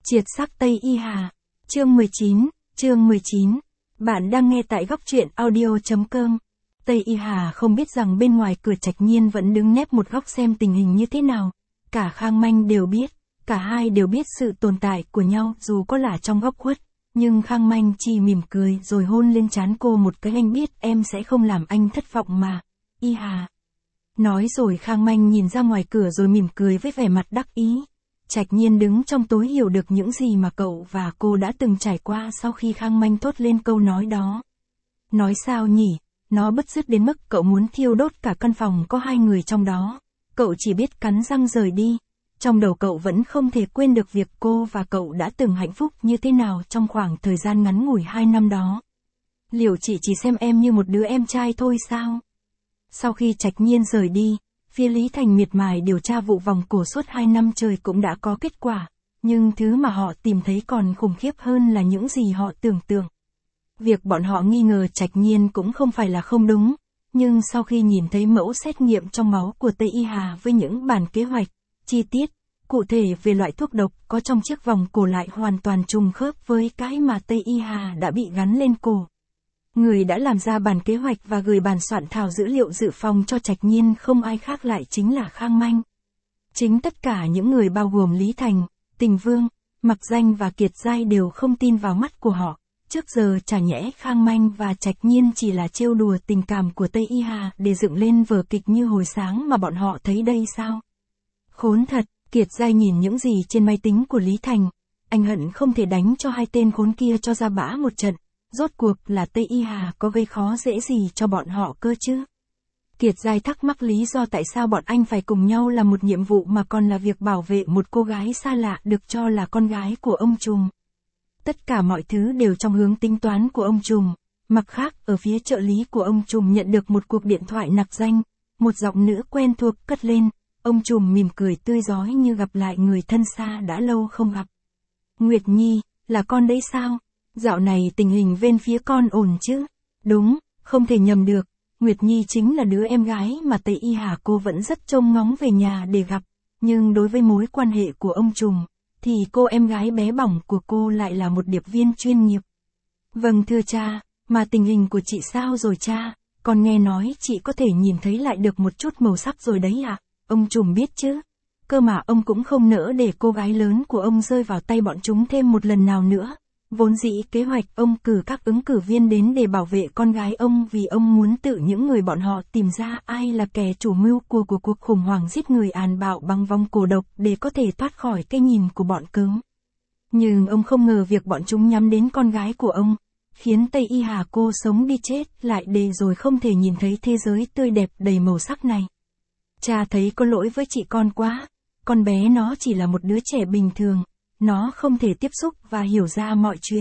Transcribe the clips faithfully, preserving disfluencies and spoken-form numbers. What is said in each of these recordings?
Triệt sắc Tây Y Hà. Chương mười chín, chương mười chín. Bạn đang nghe tại góc truyện audio.com. Tây Y Hà không biết rằng bên ngoài cửa Trạch Nhiên vẫn đứng nép một góc xem tình hình như thế nào. Cả Khang Manh đều biết, cả hai đều biết sự tồn tại của nhau dù có là trong góc khuất. Nhưng Khang Manh chỉ mỉm cười rồi hôn lên trán cô một cái, anh biết em sẽ không làm anh thất vọng mà. Y Hà. Nói rồi Khang Manh nhìn ra ngoài cửa rồi mỉm cười với vẻ mặt đắc ý. Trạch Nhiên đứng trong tối hiểu được những gì mà cậu và cô đã từng trải qua sau khi Khang Manh thốt lên câu nói đó. Nói sao nhỉ, nó bứt rứt đến mức cậu muốn thiêu đốt cả căn phòng có hai người trong đó. Cậu chỉ biết cắn răng rời đi. Trong đầu cậu vẫn không thể quên được việc cô và cậu đã từng hạnh phúc như thế nào trong khoảng thời gian ngắn ngủi hai năm đó. Liệu chị chỉ xem em như một đứa em trai thôi sao? Sau khi Trạch Nhiên rời đi, phía Lý Thành miệt mài điều tra vụ vòng cổ suốt hai năm trời cũng đã có kết quả, nhưng thứ mà họ tìm thấy còn khủng khiếp hơn là những gì họ tưởng tượng. Việc bọn họ nghi ngờ Trạch Nhiên cũng không phải là không đúng, nhưng sau khi nhìn thấy mẫu xét nghiệm trong máu của Tây Y Hà với những bản kế hoạch, chi tiết, cụ thể về loại thuốc độc có trong chiếc vòng cổ lại hoàn toàn trùng khớp với cái mà Tây Y Hà đã bị gắn lên cổ. Người đã làm ra bản kế hoạch và gửi bản soạn thảo dữ liệu dự phòng cho Trạch Nhiên không ai khác lại chính là Khang Manh. Chính tất cả những người bao gồm Lý Thành, Tình Vương, Mặc Danh và Kiệt Giai đều không tin vào mắt của họ. Trước giờ chả nhẽ Khang Manh và Trạch Nhiên chỉ là trêu đùa tình cảm của Tây Y Hà để dựng lên vở kịch như hồi sáng mà bọn họ thấy đây sao? Khốn thật, Kiệt Giai nhìn những gì trên máy tính của Lý Thành. Anh hận không thể đánh cho hai tên khốn kia cho ra bã một trận. Rốt cuộc là Tây Y Hà có gây khó dễ gì cho bọn họ cơ chứ? Kiệt Giai thắc mắc lý do tại sao bọn anh phải cùng nhau làm một nhiệm vụ mà còn là việc bảo vệ một cô gái xa lạ được cho là con gái của ông trùm. Tất cả mọi thứ đều trong hướng tính toán của ông trùm. Mặt khác, ở phía trợ lý của ông trùm nhận được một cuộc điện thoại nặc danh, một giọng nữ quen thuộc cất lên, ông trùm mỉm cười tươi rói như gặp lại người thân xa đã lâu không gặp. Nguyệt Nhi, là con đấy sao? Dạo này tình hình bên phía con ổn chứ? Đúng, không thể nhầm được, Nguyệt Nhi chính là đứa em gái mà Tây Y Hà cô vẫn rất trông ngóng về nhà để gặp, nhưng đối với mối quan hệ của ông trùm, thì cô em gái bé bỏng của cô lại là một điệp viên chuyên nghiệp. Vâng thưa cha, mà tình hình của chị sao rồi cha? Con nghe nói chị có thể nhìn thấy lại được một chút màu sắc rồi đấy ạ, à? Ông trùm biết chứ? Cơ mà ông cũng không nỡ để cô gái lớn của ông rơi vào tay bọn chúng thêm một lần nào nữa. Vốn dĩ kế hoạch ông cử các ứng cử viên đến để bảo vệ con gái ông vì ông muốn tự những người bọn họ tìm ra ai là kẻ chủ mưu của, của cuộc khủng hoảng giết người tàn bạo bằng vòng cổ độc để có thể thoát khỏi cái nhìn của bọn cứng. Nhưng ông không ngờ việc bọn chúng nhắm đến con gái của ông, khiến Tây Y Hà cô sống đi chết lại để rồi không thể nhìn thấy thế giới tươi đẹp đầy màu sắc này. Cha thấy có lỗi với chị con quá, con bé nó chỉ là một đứa trẻ bình thường. Nó không thể tiếp xúc và hiểu ra mọi chuyện.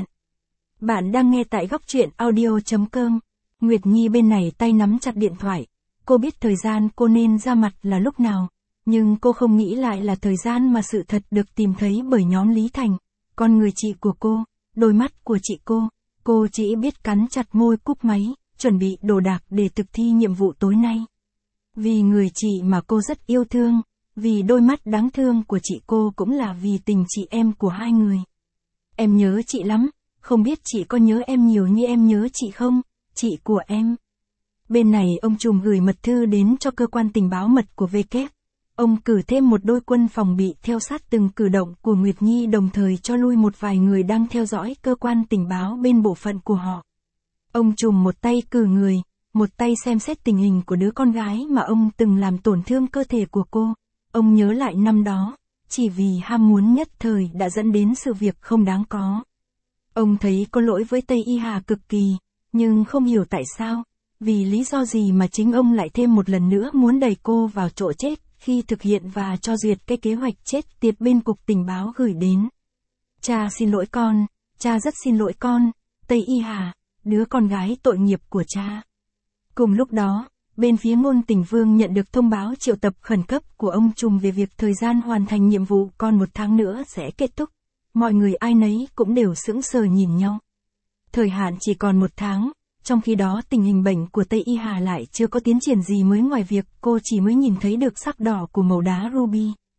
Bạn đang nghe tại góc truyện audio.com. Nguyệt Nhi bên này tay nắm chặt điện thoại. Cô biết thời gian cô nên ra mặt là lúc nào. Nhưng cô không nghĩ lại là thời gian mà sự thật được tìm thấy bởi nhóm Lý Thành. Con người chị của cô, đôi mắt của chị cô. Cô chỉ biết cắn chặt môi cúp máy, chuẩn bị đồ đạc để thực thi nhiệm vụ tối nay. Vì người chị mà cô rất yêu thương. Vì đôi mắt đáng thương của chị cô cũng là vì tình chị em của hai người. Em nhớ chị lắm, không biết chị có nhớ em nhiều như em nhớ chị không, chị của em. Bên này ông trùm gửi mật thư đến cho cơ quan tình báo mật của vê kép. Ông cử thêm một đôi quân phòng bị theo sát từng cử động của Nguyệt Nhi đồng thời cho lui một vài người đang theo dõi cơ quan tình báo bên bộ phận của họ. Ông trùm một tay cử người, một tay xem xét tình hình của đứa con gái mà ông từng làm tổn thương cơ thể của cô. Ông nhớ lại năm đó, chỉ vì ham muốn nhất thời đã dẫn đến sự việc không đáng có. Ông thấy có lỗi với Tây Y Hà cực kỳ, nhưng không hiểu tại sao, vì lý do gì mà chính ông lại thêm một lần nữa muốn đẩy cô vào chỗ chết khi thực hiện và cho duyệt cái kế hoạch chết tiệt bên cục tình báo gửi đến. Cha xin lỗi con, cha rất xin lỗi con, Tây Y Hà, đứa con gái tội nghiệp của cha. Cùng lúc đó, bên phía Ngôn Tình Vương nhận được thông báo triệu tập khẩn cấp của ông trùm về việc thời gian hoàn thành nhiệm vụ còn một tháng nữa sẽ kết thúc. Mọi người ai nấy cũng đều sững sờ nhìn nhau. Thời hạn chỉ còn một tháng, trong khi đó tình hình bệnh của Tây Y Hà lại chưa có tiến triển gì mới ngoài việc cô chỉ mới nhìn thấy được sắc đỏ của màu đá ruby.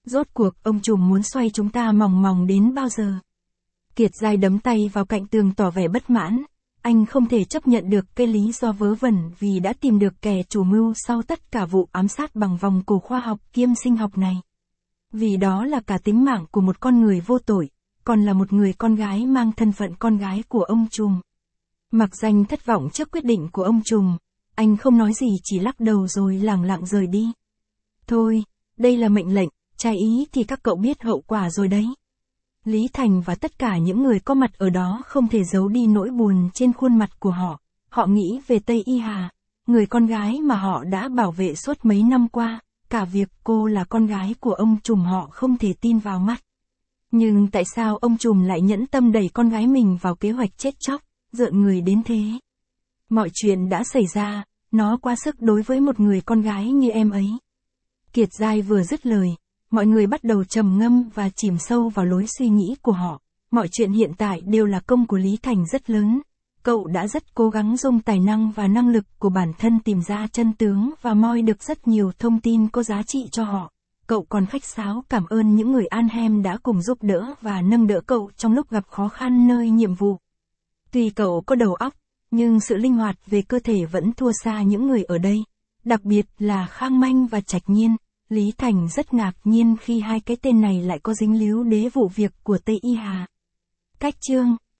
Rốt cuộc ông trùm muốn xoay chúng ta mòng mòng đến bao giờ? Kiệt Giai đấm tay vào cạnh tường tỏ vẻ bất mãn. Anh không thể chấp nhận được cái lý do vớ vẩn vì đã tìm được kẻ chủ mưu sau tất cả vụ ám sát bằng vòng cổ khoa học kiêm sinh học này. Vì đó là cả tính mạng của một con người vô tội, còn là một người con gái mang thân phận con gái của ông trùm. Mạc Danh thất vọng trước quyết định của ông trùm, anh không nói gì chỉ lắc đầu rồi lẳng lặng rời đi. Thôi, đây là mệnh lệnh, trái ý thì các cậu biết hậu quả rồi đấy. Lý Thành và tất cả những người có mặt ở đó không thể giấu đi nỗi buồn trên khuôn mặt của họ. Họ nghĩ về Tây Y Hà, người con gái mà họ đã bảo vệ suốt mấy năm qua, cả việc cô là con gái của ông trùm họ không thể tin vào mắt. Nhưng tại sao ông trùm lại nhẫn tâm đẩy con gái mình vào kế hoạch chết chóc, rợn người đến thế? Mọi chuyện đã xảy ra, nó quá sức đối với một người con gái như em ấy. Kiệt Giai vừa dứt lời, mọi người bắt đầu trầm ngâm và chìm sâu vào lối suy nghĩ của họ. Mọi chuyện hiện tại đều là công của Lý Thành rất lớn. Cậu đã rất cố gắng dùng tài năng và năng lực của bản thân tìm ra chân tướng và moi được rất nhiều thông tin có giá trị cho họ. Cậu còn khách sáo cảm ơn những người Arnhem đã cùng giúp đỡ và nâng đỡ cậu trong lúc gặp khó khăn nơi nhiệm vụ. Tuy cậu có đầu óc, nhưng sự linh hoạt về cơ thể vẫn thua xa những người ở đây. Đặc biệt là Khang Manh và Trạch Nhiên. Lý Thành rất ngạc nhiên khi hai cái tên này lại có dính líu đến vụ việc của Tây Y Hà. Cách chương